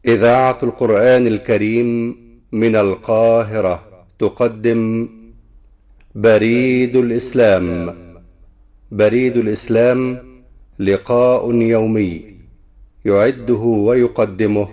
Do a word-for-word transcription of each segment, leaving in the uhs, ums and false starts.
إذاعة القرآن الكريم من القاهرة تقدم بريد الإسلام. بريد الإسلام لقاء يومي يعده ويقدمه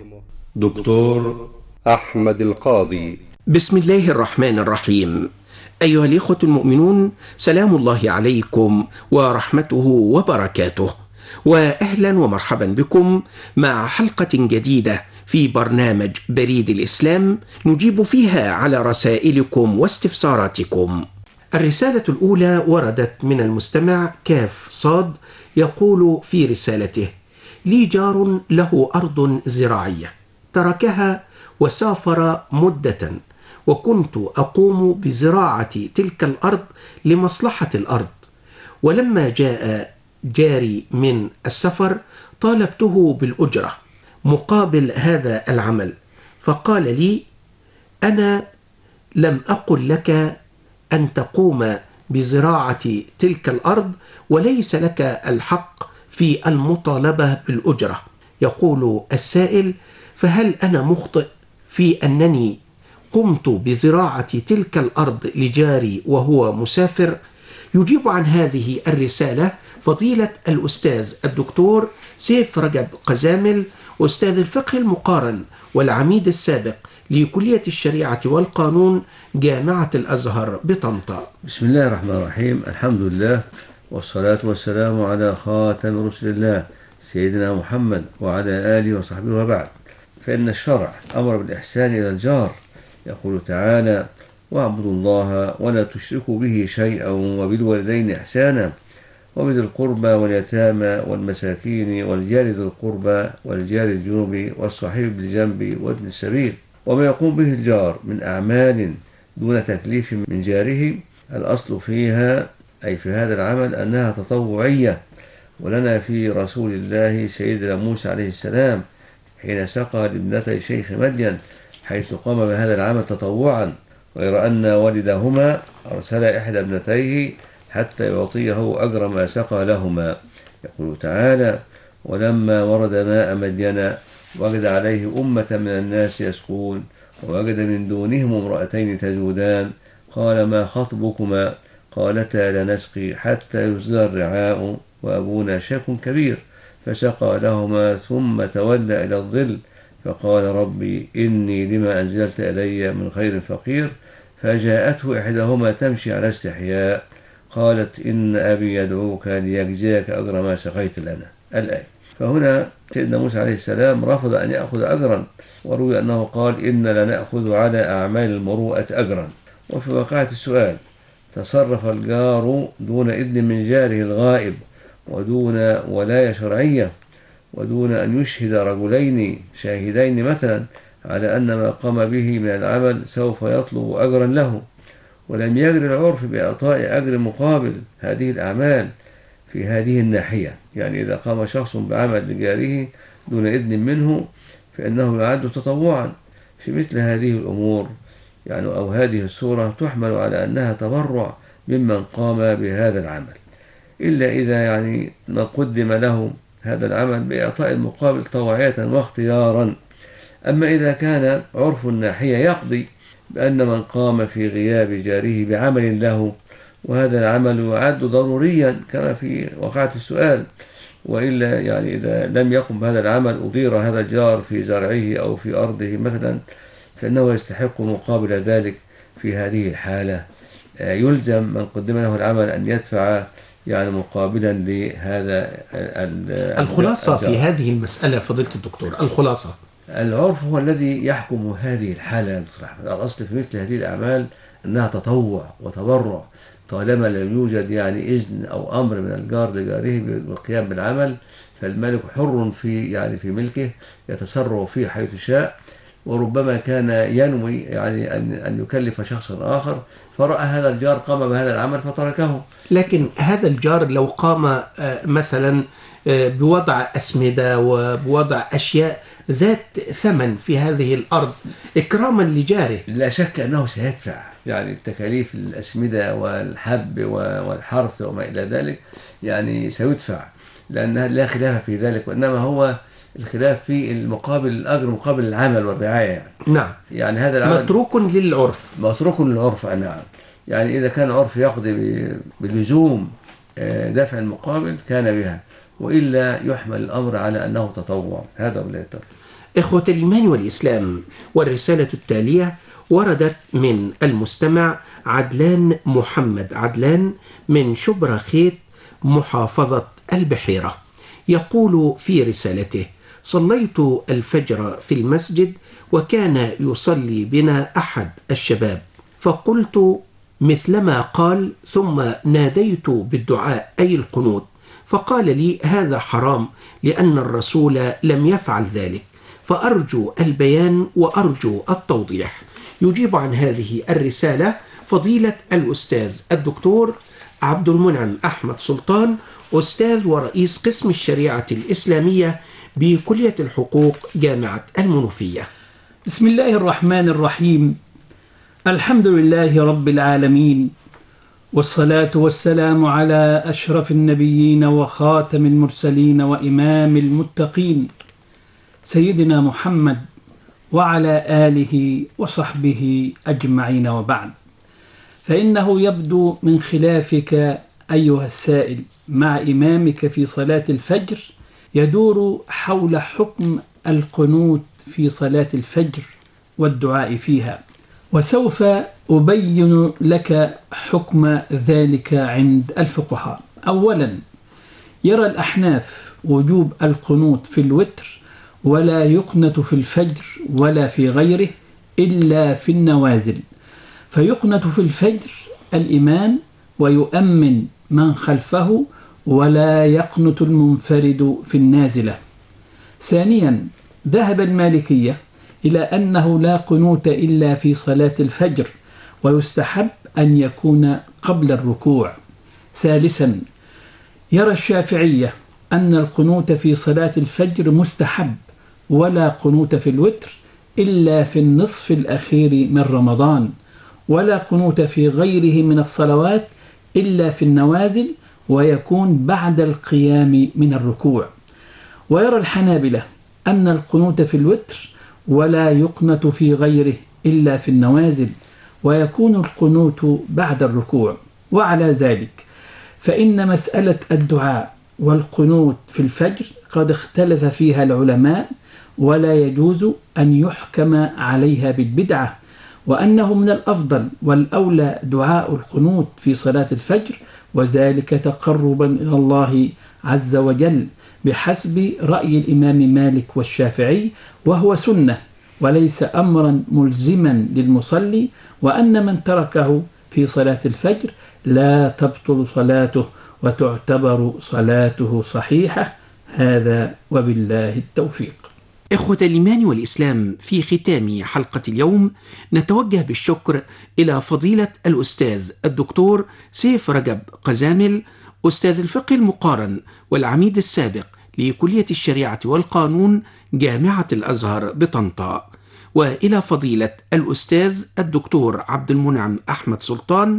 دكتور أحمد القاضي. بسم الله الرحمن الرحيم. أيها الإخوة المؤمنون، سلام الله عليكم ورحمته وبركاته، وأهلا ومرحبا بكم مع حلقة جديدة في برنامج بريد الإسلام نجيب فيها على رسائلكم واستفساراتكم. الرسالة الأولى وردت من المستمع كاف صاد، يقول في رسالته: لي جار له أرض زراعية تركها وسافر مدة، وكنت أقوم بزراعة تلك الأرض لمصلحة الأرض، ولما جاء جاري من السفر طالبته بالأجرة مقابل هذا العمل، فقال لي: أنا لم أقل لك أن تقوم بزراعة تلك الأرض، وليس لك الحق في المطالبة بالأجرة. يقول السائل: فهل أنا مخطئ في أنني قمت بزراعة تلك الأرض لجاري وهو مسافر؟ يجيب عن هذه الرسالة فضيلة الأستاذ الدكتور سيف رجب قزامل، أستاذ الفقه المقارن والعميد السابق لكلية الشريعة والقانون جامعة الأزهر بطنطا. بسم الله الرحمن الرحيم. الحمد لله والصلاة والسلام على خاتم رسل الله سيدنا محمد وعلى آله وصحبه وبعد. فإن الشرع أمر بالإحسان إلى الجار، يقول تعالى: واعبدوا الله ولا تشركوا به شيئا وبالوالدين إحسانا وبذي القربى واليتامى والمساكين والجار ذي القربى والجار الجنوب والصاحب بالجنب وابن السبيل. وما يقوم به الجار من أعمال دون تكليف من جاره، الأصل فيها أي في هذا العمل أنها تطوعية. ولنا في رسول الله سيدنا موسى عليه السلام حين سقى لابنتي شيخ مدين حيث قام بهذا العمل تطوعا، غير أن والدهما أرسل إحدى ابنتيه حتى يعطيه أجر ما سقى لهما. يقول تعالى: ولما ورد ماء مدين وجد عليه أمة من الناس يسقون ووجد من دونهم امرأتين تذودان قال: ما خطبكما؟ قالتا: لا نسقي حتى يصدر الرعاء وأبونا شيخ كبير. فسقى لهما ثم تولى إلى الظل فقال: ربي إني لما أنزلت إلي من خير فقير. فجاءته إحداهما تمشي على استحياء قالت: إن أبي يدعوك ليجزيك أجر ما سقيت لنا. الآية. فهنا سيدنا موسى عليه السلام رفض أن يأخذ أجرا، وروي أنه قال: إن لنأخذ على أعمال المروءة أجرا. وفي واقعة السؤال تصرف الجار دون إذن من جاره الغائب ودون ولاية شرعية ودون أن يشهد رجلين شاهدين مثلا على أن ما قام به من العمل سوف يطلب أجرا له، ولم يجري العرف بإعطاء أجر مقابل هذه الأعمال في هذه الناحية. يعني إذا قام شخص بعمل لجاره دون إذن منه فإنه يعد تطوعا. في مثل هذه الأمور يعني أو هذه الصورة تحمل على أنها تبرع ممن قام بهذا العمل، إلا إذا يعني ما قدم له هذا العمل بإعطاء المقابل طوعية واختيارا. أما إذا كان عرف الناحية يقضي بأن من قام في غياب جاره بعمل له وهذا العمل يعد ضروريا كما في وقعة السؤال، وإلا يعني إذا لم يقم بهذا العمل أضير هذا الجار في زرعه أو في أرضه مثلا، فإنه يستحق مقابل ذلك. في هذه الحالة يلزم من قدم له العمل أن يدفع يعني مقابلا لهذا الخلاصة في هذه المسألة فضيلة الدكتور. الخلاصة العرف هو الذي يحكم هذه الحالة. الأصل في مثل هذه الأعمال أنها تطوع وتبرع، طالما لم يوجد يعني إذن أو أمر من الجار لجاره بالقيام بالعمل، فالمالك حر في يعني في ملكه يتصرف فيه حيث شاء. وربما كان ينوي يعني أن أن يكلف شخصا آخر فرأى هذا الجار قام بهذا العمل فتركه. لكن هذا الجار لو قام مثلا بوضع أسمدة وبوضع أشياء ذات ثمن في هذه الأرض إكراما لجاره، لا شك أنه سيدفع يعني التكاليف الأسمدة والحب والحرث وما إلى ذلك، يعني سيدفع لأنها لا خلاف في ذلك. وإنما هو الخلاف في المقابل الأجر مقابل العمل والرعاية يعني. نعم. يعني هذا العمل متروك للعرف. متروك للعرف. نعم. يعني إذا كان عرف يقضي بلزوم دفع المقابل كان بها، وإلا يحمل الأمر على أنه تطوع. هذا ولا يتطوع. إخوة الإيمان والإسلام، والرسالة التالية وردت من المستمع عدلان محمد عدلان من شبرا خيت محافظة البحيرة. يقول في رسالته: صليت الفجر في المسجد وكان يصلي بنا أحد الشباب، فقلت مثلما قال ثم ناديت بالدعاء أي القنوت، فقال لي هذا حرام لأن الرسول لم يفعل ذلك، فأرجو البيان وأرجو التوضيح. يجيب عن هذه الرسالة فضيلة الأستاذ الدكتور عبد المنعم أحمد سلطان، أستاذ ورئيس قسم الشريعة الإسلامية بكلية الحقوق جامعة المنوفية. بسم الله الرحمن الرحيم. الحمد لله رب العالمين، والصلاة والسلام على أشرف النبيين وخاتم المرسلين وإمام المتقين سيدنا محمد وعلى آله وصحبه أجمعين، وبعد. فإنه يبدو من خلافك أيها السائل مع إمامك في صلاة الفجر يدور حول حكم القنوت في صلاة الفجر والدعاء فيها، وسوف أبين لك حكم ذلك عند الفقهاء. أولا، يرى الأحناف وجوب القنوت في الوتر، ولا يقنت في الفجر ولا في غيره إلا في النوازل، فيقنت في الفجر الإمام ويؤمن من خلفه، ولا يقنت المنفرد في النازلة. ثانيا، ذهب المالكية إلى أنه لا قنوت إلا في صلاة الفجر، ويستحب أن يكون قبل الركوع. ثالثا، يرى الشافعية أن القنوت في صلاة الفجر مستحب، ولا قنوت في الوتر إلا في النصف الأخير من رمضان، ولا قنوت في غيره من الصلوات إلا في النوازل، ويكون بعد القيام من الركوع. ويرى الحنابلة أن القنوت في الوتر ولا يقنت في غيره إلا في النوازل، ويكون القنوت بعد الركوع. وعلى ذلك فإن مسألة الدعاء والقنوت في الفجر قد اختلف فيها العلماء، ولا يجوز أن يحكم عليها بالبدعة، وأنه من الأفضل والأولى دعاء القنوت في صلاة الفجر، وذلك تقربا إلى الله عز وجل بحسب رأي الإمام مالك والشافعي، وهو سنة وليس أمرا ملزما للمصلي، وأن من تركه في صلاة الفجر لا تبطل صلاته وتعتبر صلاته صحيحة. هذا وبالله التوفيق. إخوة الإيمان والإسلام، في ختام حلقة اليوم نتوجه بالشكر إلى فضيلة الأستاذ الدكتور سيف رجب قزامل، أستاذ الفقه المقارن والعميد السابق لكلية الشريعة والقانون جامعة الأزهر بطنطا، وإلى فضيلة الأستاذ الدكتور عبد المنعم أحمد سلطان،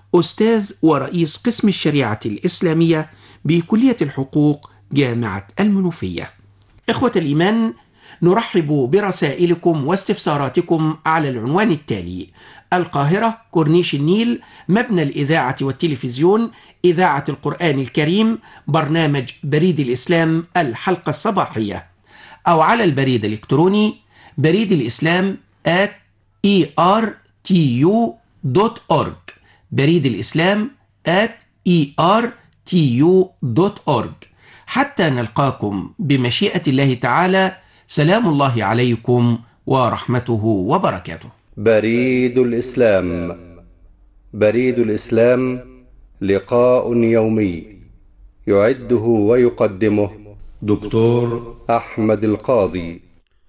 أستاذ ورئيس قسم الشريعة الإسلامية بكلية الحقوق جامعة المنوفية. إخوة الإيمان، نرحب برسائلكم واستفساراتكم على العنوان التالي: القاهرة، كورنيش النيل، مبنى الإذاعة والتلفزيون، إذاعة القرآن الكريم، برنامج بريد الإسلام الحلقة الصباحية، أو على البريد الإلكتروني بريد الإسلام at e r t u dot org، بريد الإسلام at e r t u dot org. حتى نلقاكم بمشيئة الله تعالى، سلام الله عليكم ورحمته وبركاته. بريد الإسلام. بريد الإسلام لقاء يومي يعده ويقدمه دكتور أحمد القاضي.